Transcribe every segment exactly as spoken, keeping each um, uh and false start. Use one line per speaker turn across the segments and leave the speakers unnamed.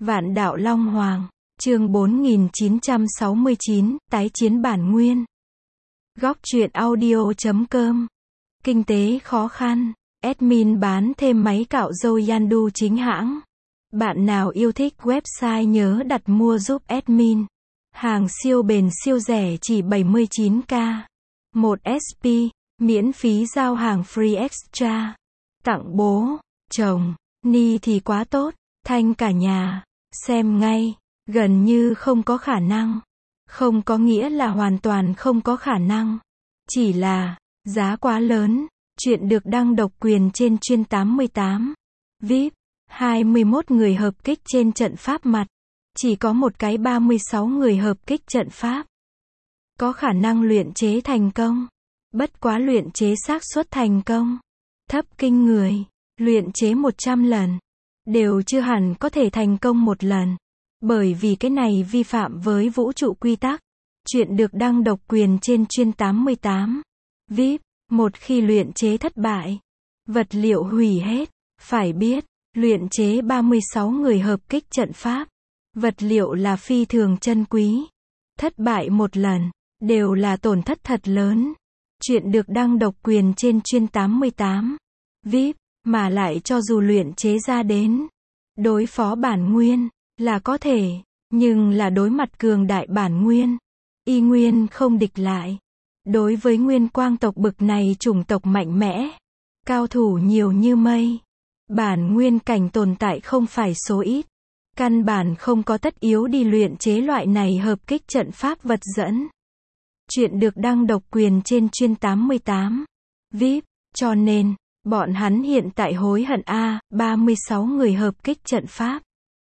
Vạn đạo Long Hoàng, chương bốn nghìn chín trăm sáu mươi chín, tái chiến bản nguyên. Góc truyện audio chấm com. Kinh tế khó khăn, admin bán thêm máy cạo râu Yandu chính hãng. Bạn nào yêu thích website nhớ đặt mua giúp admin. Hàng siêu bền siêu rẻ chỉ bảy mươi chín k. một ét pê, miễn phí giao hàng free extra. Tặng bố, chồng, ni thì quá tốt, thanh cả nhà. Xem ngay, gần như không có khả năng. Không có nghĩa là hoàn toàn không có khả năng. Chỉ là, giá quá lớn. Chuyện được đăng độc quyền trên chuyên tám mươi tám. vê i pê, hai mươi mốt người hợp kích trên trận pháp mặt. Chỉ có một cái ba mươi sáu người hợp kích trận pháp. Có khả năng luyện chế thành công. Bất quá luyện chế xác suất thành công thấp kinh người. Luyện chế một trăm lần. Đều chưa hẳn có thể thành công một lần. Bởi vì cái này vi phạm với vũ trụ quy tắc. Chuyện được đăng độc quyền trên chuyên tám mươi tám. vê i pê, một khi luyện chế thất bại, vật liệu hủy hết. Phải biết, luyện chế ba mươi sáu người hợp kích trận pháp. Vật liệu là phi thường chân quý. Thất bại một lần, đều là tổn thất thật lớn. Chuyện được đăng độc quyền trên chuyên tám mươi tám. vê i pê, mà lại cho dù luyện chế ra đến đối phó bản nguyên, là có thể, nhưng là đối mặt cường đại bản nguyên, y nguyên không địch lại. Đối với nguyên quang tộc bực này chủng tộc mạnh mẽ, cao thủ nhiều như mây, bản nguyên cảnh tồn tại không phải số ít. Căn bản không có tất yếu đi luyện chế loại này hợp kích trận pháp vật dẫn. Chuyện được đăng độc quyền trên chuyên tám mươi tám. vê i pê, cho nên, bọn hắn hiện tại hối hận a, ba mươi sáu người hợp kích trận pháp.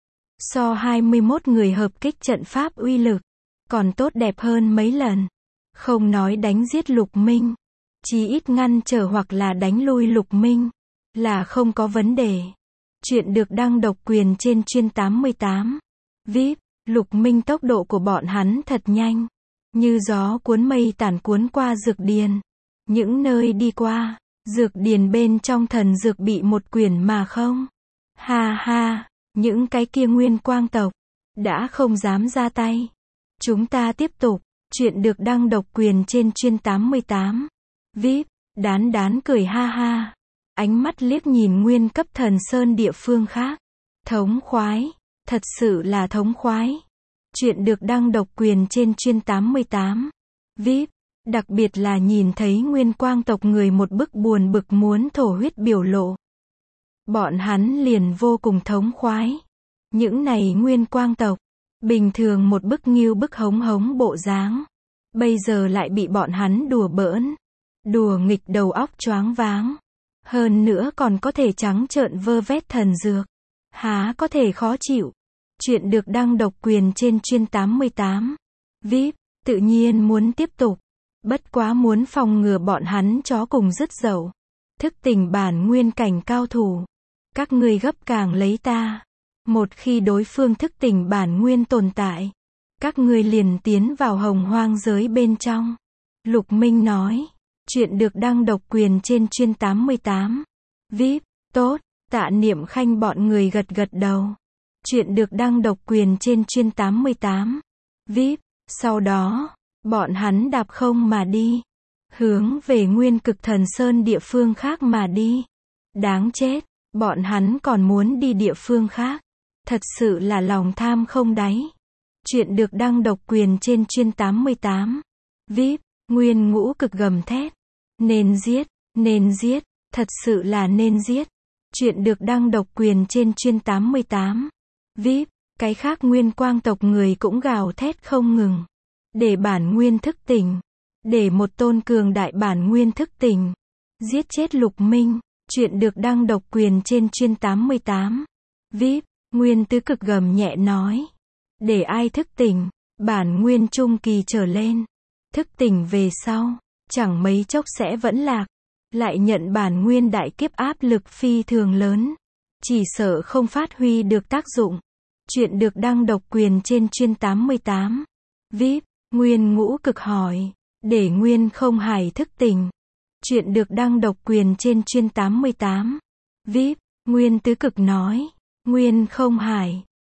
So hai mươi mốt người hợp kích trận pháp uy lực, còn tốt đẹp hơn mấy lần. Không nói đánh giết Lục Minh, chí ít ngăn trở hoặc là đánh lui Lục Minh, là không có vấn đề. Chuyện được đăng độc quyền trên chuyên tám mươi tám. vê i pê, Lục Minh tốc độ của bọn hắn thật nhanh. Như gió cuốn mây tản cuốn qua dược điền. Những nơi đi qua, dược điền bên trong thần dược bị một quyển mà không. Ha ha, những cái kia nguyên quang tộc, đã không dám ra tay. Chúng ta tiếp tục, chuyện được đăng độc quyền trên chuyên tám mươi tám. vê i pê, đán đán cười ha ha. Ánh mắt liếc nhìn nguyên cấp thần sơn địa phương khác. Thống khoái, thật sự là thống khoái. Chuyện được đăng độc quyền trên chuyên tám mươi tám. vê i pê, đặc biệt là nhìn thấy nguyên quang tộc người một bức buồn bực muốn thổ huyết biểu lộ. Bọn hắn liền vô cùng thống khoái. Những này nguyên quang tộc, bình thường một bức nghiêu bức hống hống bộ dáng, bây giờ lại bị bọn hắn đùa bỡn, đùa nghịch đầu óc choáng váng. Hơn nữa còn có thể trắng trợn vơ vét thần dược. Há có thể khó chịu. Chuyện được đăng độc quyền trên chuyên tám mươi tám. vê i pê, tự nhiên muốn tiếp tục. Bất quá muốn phòng ngừa bọn hắn chó cùng dứt dậu. Thức tỉnh bản nguyên cảnh cao thủ. Các ngươi gấp càng lấy ta. Một khi đối phương thức tỉnh bản nguyên tồn tại, các ngươi liền tiến vào hồng hoang giới bên trong. Lục Minh nói. Chuyện được đăng độc quyền trên chuyên tám mươi tám. vê i pê, tốt, Tạ Niệm Khanh bọn người gật gật đầu. Chuyện được đăng độc quyền trên chuyên tám mươi tám. vê i pê, sau đó, bọn hắn đạp không mà đi. Hướng về nguyên cực thần sơn địa phương khác mà đi. Đáng chết, bọn hắn còn muốn đi địa phương khác. Thật sự là lòng tham không đáy. Chuyện được đăng độc quyền trên chuyên tám mươi tám. vê i pê, nguyên ngũ cực gầm thét. Nên giết, nên giết, thật sự là nên giết. Chuyện được đăng độc quyền trên chuyên tám mươi tám. vê i pê, cái khác nguyên quang tộc người cũng gào thét không ngừng. Để bản nguyên thức tỉnh. Để một tôn cường đại bản nguyên thức tỉnh. Giết chết Lục Minh. Chuyện được đăng độc quyền trên chuyên tám mươi tám. vê i pê, nguyên tứ cực gầm nhẹ nói. Để ai thức tỉnh, bản nguyên trung kỳ trở lên. Thức tỉnh về sau, chẳng mấy chốc sẽ vẫn lạc. Lại nhận bản nguyên đại kiếp áp lực phi thường lớn. Chỉ sợ không phát huy được tác dụng. Chuyện được đăng độc quyền trên chuyên tám mươi tám. vê i pê, nguyên ngũ cực hỏi. Để nguyên không hải thức tỉnh. Chuyện được đăng độc quyền trên chuyên tám mươi tám. vê i pê, nguyên tứ cực nói. Nguyên không hải,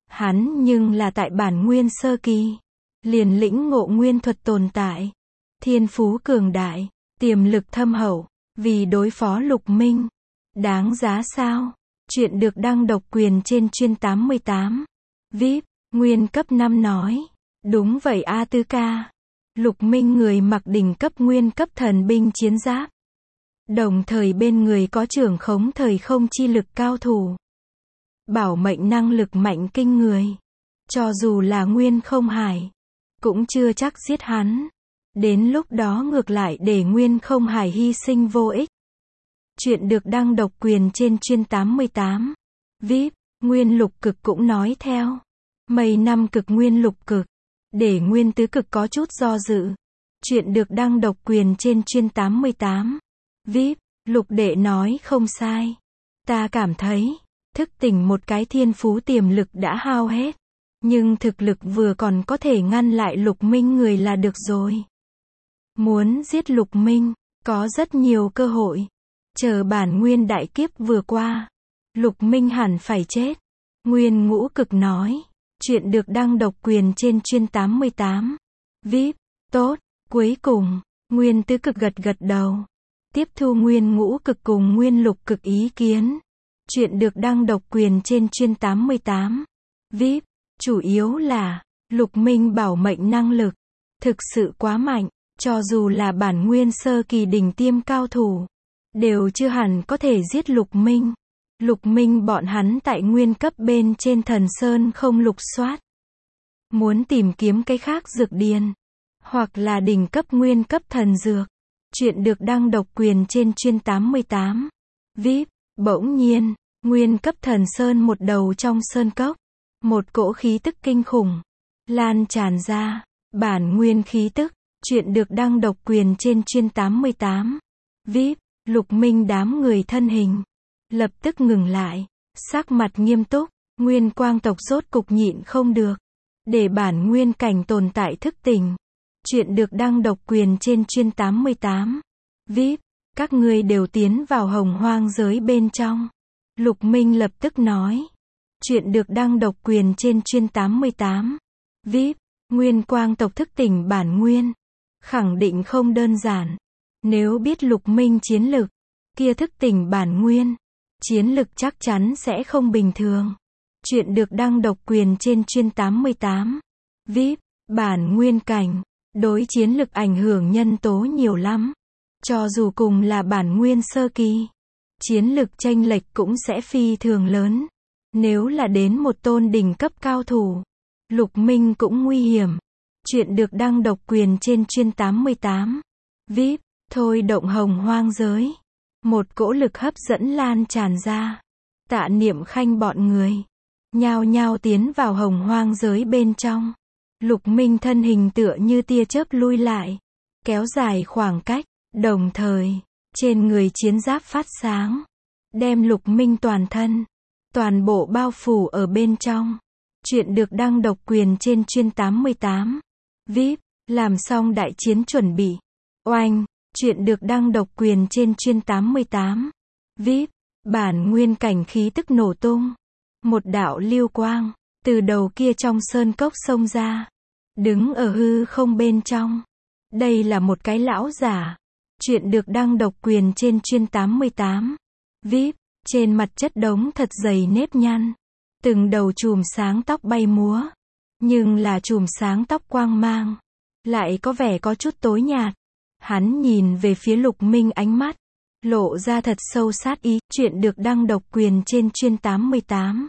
Hắn nhưng là tại bản nguyên sơ kỳ, liền lĩnh ngộ nguyên thuật tồn tại. Thiên phú cường đại, tiềm lực thâm hậu, vì đối phó Lục Minh. Đáng giá sao? Chuyện được đăng độc quyền trên chuyên tám mươi tám. vê i pê, nguyên cấp năm nói. Đúng vậy A Tư ca. Lục Minh người mặc đỉnh cấp nguyên cấp thần binh chiến giáp. Đồng thời bên người có trưởng khống thời không chi lực cao thủ. Bảo mệnh năng lực mạnh kinh người. Cho dù là Nguyên Không Hải, cũng chưa chắc giết hắn. Đến lúc đó ngược lại để Nguyên Không Hải hy sinh vô ích. Chuyện được đăng độc quyền trên chuyên tám mươi tám. vê i pê, Nguyên Lục Cực cũng nói theo. Mấy năm cực Nguyên Lục Cực, để Nguyên Tứ Cực có chút do dự. Chuyện được đăng độc quyền trên chuyên tám mươi tám. vê i pê, Lục Đệ nói không sai. Ta cảm thấy, thức tỉnh một cái thiên phú tiềm lực đã hao hết. Nhưng thực lực vừa còn có thể ngăn lại Lục Minh người là được rồi. Muốn giết Lục Minh, có rất nhiều cơ hội. Chờ bản nguyên đại kiếp vừa qua, Lục Minh hẳn phải chết. Nguyên Ngũ Cực nói. Chuyện được đăng độc quyền trên chuyên tám mươi tám. vê i pê, tốt, cuối cùng, Nguyên Tứ Cực gật gật đầu. Tiếp thu Nguyên Ngũ Cực cùng Nguyên Lục Cực ý kiến. Chuyện được đăng độc quyền trên chuyên tám mươi tám. vê i pê, chủ yếu là, Lục Minh bảo mệnh năng lực, thực sự quá mạnh, cho dù là bản nguyên sơ kỳ đỉnh tiêm cao thủ, đều chưa hẳn có thể giết Lục Minh. Lục Minh bọn hắn tại nguyên cấp bên trên thần sơn không lục soát. Muốn tìm kiếm cái khác dược điền, hoặc là đỉnh cấp nguyên cấp thần dược. Chuyện được đăng độc quyền trên chuyên tám mươi tám. vê i pê, bỗng nhiên, nguyên cấp thần sơn một đầu trong sơn cốc. Một cỗ khí tức kinh khủng, lan tràn ra, bản nguyên khí tức. Chuyện được đăng độc quyền trên chuyên tám mươi tám. vê i pê, Lục Minh đám người thân hình lập tức ngừng lại, sắc mặt nghiêm túc. Nguyên quang tộc rốt cục nhịn không được, để bản nguyên cảnh tồn tại thức tỉnh. Chuyện được đăng độc quyền trên chuyên tám mươi tám. vê i pê, các ngươi đều tiến vào hồng hoang giới bên trong. Lục Minh lập tức nói. Chuyện được đăng độc quyền trên chuyên tám mươi tám. vê i pê, Nguyên quang tộc thức tỉnh bản nguyên, khẳng định không đơn giản. Nếu biết Lục Minh chiến lực, kia thức tỉnh bản nguyên, chiến lực chắc chắn sẽ không bình thường. Chuyện được đăng độc quyền trên chuyên tám mươi tám. vê i pê, bản nguyên cảnh, đối chiến lực ảnh hưởng nhân tố nhiều lắm. Cho dù cùng là bản nguyên sơ kỳ, chiến lực chênh lệch cũng sẽ phi thường lớn. Nếu là đến một tôn đỉnh cấp cao thủ, Lục Minh cũng nguy hiểm. Chuyện được đăng độc quyền trên chuyên tám mươi tám. vê i pê, thôi động hồng hoang giới. Một cỗ lực hấp dẫn lan tràn ra. Tạ Niệm Khanh bọn người nhao nhao tiến vào hồng hoang giới bên trong. Lục Minh thân hình tựa như tia chớp lui lại, kéo dài khoảng cách, đồng thời, trên người chiến giáp phát sáng, đem Lục Minh toàn thân, toàn bộ bao phủ ở bên trong. Chuyện được đăng độc quyền trên chuyên tám mươi tám. vê i pê, làm xong đại chiến chuẩn bị. Oanh, chuyện được đăng độc quyền trên chuyên tám mươi tám. vê i pê, bản nguyên cảnh khí tức nổ tung. Một đạo lưu quang, từ đầu kia trong sơn cốc xông ra. Đứng ở hư không bên trong. Đây là một cái lão giả. Chuyện được đăng độc quyền trên chuyên tám mươi tám. vê i pê, trên mặt chất đống thật dày nếp nhăn. Từng đầu chùm sáng tóc bay múa. Nhưng là chùm sáng tóc quang mang, lại có vẻ có chút tối nhạt. Hắn nhìn về phía Lục Minh ánh mắt, lộ ra thật sâu sát ý. Chuyện được đăng độc quyền trên chuyên tám mươi tám.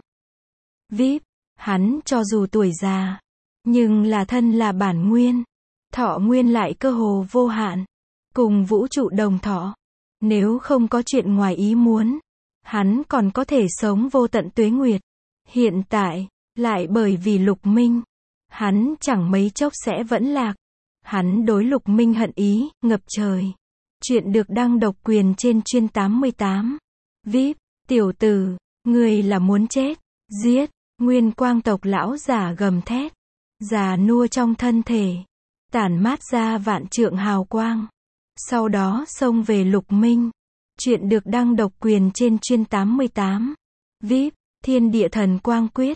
vê i pê, hắn cho dù tuổi già, nhưng là thân là bản nguyên. Thọ nguyên lại cơ hồ vô hạn. Cùng vũ trụ đồng thọ. Nếu không có chuyện ngoài ý muốn, hắn còn có thể sống vô tận tuế nguyệt. Hiện tại, lại bởi vì Lục Minh, hắn chẳng mấy chốc sẽ vẫn lạc. Hắn đối Lục Minh hận ý, ngập trời. Chuyện được đăng độc quyền trên chuyên tám mươi tám. vê i pê, tiểu tử, ngươi là muốn chết, giết. Nguyên quang tộc lão giả gầm thét. Già nua trong thân thể, tản mát ra vạn trượng hào quang. Sau đó xông về Lục Minh. Chuyện được đăng độc quyền trên chuyên tám mươi tám. vê i pê, thiên địa thần quang quyết.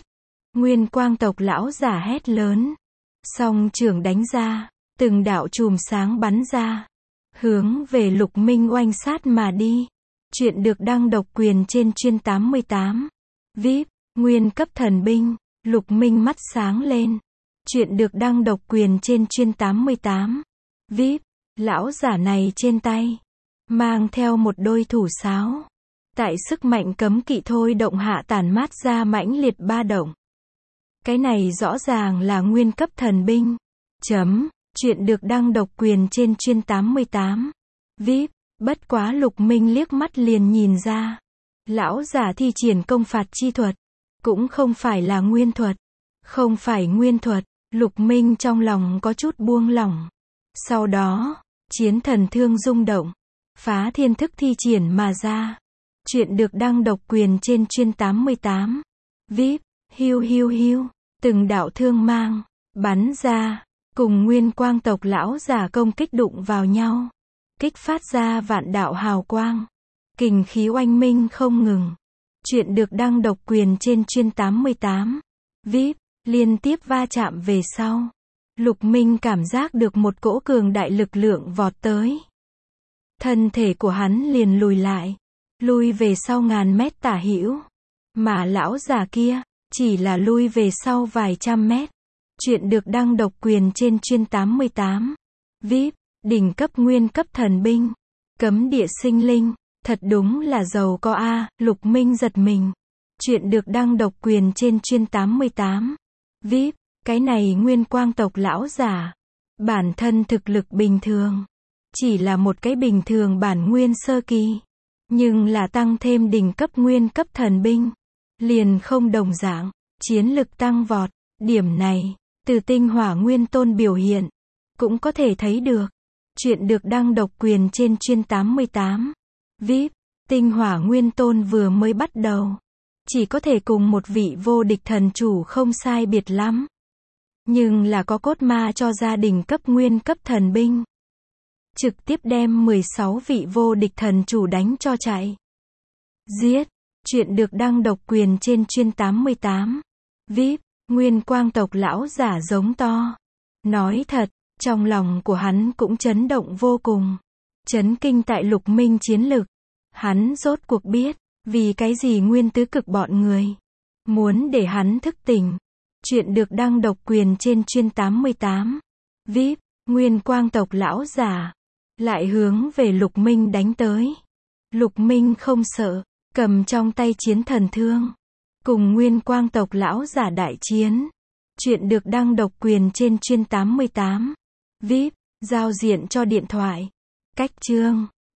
Nguyên Quang tộc lão giả hét lớn. Song trưởng đánh ra, từng đạo chùm sáng bắn ra, hướng về Lục Minh oanh sát mà đi. Chuyện được đăng độc quyền trên chuyên tám mươi tám. vê i pê, nguyên cấp thần binh, Lục Minh mắt sáng lên. Chuyện được đăng độc quyền trên chuyên tám mươi tám. vê i pê, lão giả này trên tay, mang theo một đôi thủ sáo. Tại sức mạnh cấm kỵ thôi động hạ tản mát ra mãnh liệt ba động. Cái này rõ ràng là nguyên cấp thần binh. Chấm, chuyện được đăng độc quyền trên chuyên tám mươi tám. vê i pê, bất quá Lục Minh liếc mắt liền nhìn ra. Lão giả thi triển công phạt chi thuật, cũng không phải là nguyên thuật. Không phải nguyên thuật, Lục Minh trong lòng có chút buông lỏng. Sau đó, chiến thần thương rung động, phá thiên thức thi triển mà ra. Chuyện được đăng độc quyền trên chuyên tám mươi tám. vê i pê, hiu hiu hiu, từng đạo thương mang, bắn ra, cùng Nguyên Quang tộc lão giả công kích đụng vào nhau. Kích phát ra vạn đạo hào quang. Kình khí oanh minh không ngừng. Chuyện được đăng độc quyền trên chuyên tám mươi tám. vê i pê, liên tiếp va chạm về sau. Lục Minh cảm giác được một cỗ cường đại lực lượng vọt tới. Thân thể của hắn liền lùi lại. Lui về sau ngàn mét tả hữu. Mà lão già kia, chỉ là lui về sau vài trăm mét. Chuyện được đăng độc quyền trên chuyên tám mươi tám. vê i pê, đỉnh cấp nguyên cấp thần binh. Cấm địa sinh linh. Thật đúng là giàu có a, Lục Minh giật mình. Chuyện được đăng độc quyền trên chuyên tám mươi tám. vê i pê, cái này Nguyên Quang tộc lão giả. Bản thân thực lực bình thường. Chỉ là một cái bình thường bản nguyên sơ kỳ. Nhưng là tăng thêm đỉnh cấp nguyên cấp thần binh. Liền không đồng dạng. Chiến lực tăng vọt. Điểm này, từ tinh hỏa nguyên tôn biểu hiện, cũng có thể thấy được. Chuyện được đăng độc quyền trên chuyên tám mươi tám. vê i pê, tinh hỏa nguyên tôn vừa mới bắt đầu. Chỉ có thể cùng một vị vô địch thần chủ không sai biệt lắm. Nhưng là có cốt ma cho gia đình cấp nguyên cấp thần binh. Trực tiếp đem mười sáu vị vô địch thần chủ đánh cho chạy. Giết. Chuyện được đăng độc quyền trên chuyên tám mươi tám. vê i pê, Nguyên Quang tộc lão giả giống to. Nói thật, trong lòng của hắn cũng chấn động vô cùng. Chấn kinh tại Lục Minh chiến lực. Hắn rốt cuộc biết, vì cái gì nguyên tứ cực bọn người muốn để hắn thức tỉnh. Chuyện được đăng độc quyền trên chuyên tám mươi tám. vê i pê, Nguyên Quang tộc lão giả lại hướng về Lục Minh đánh tới. Lục Minh không sợ, cầm trong tay chiến thần thương, cùng Nguyên Quang tộc lão giả đại chiến. Chuyện được đăng độc quyền trên chuyên tám mươi tám. vê i pê, giao diện cho điện thoại. Cách chương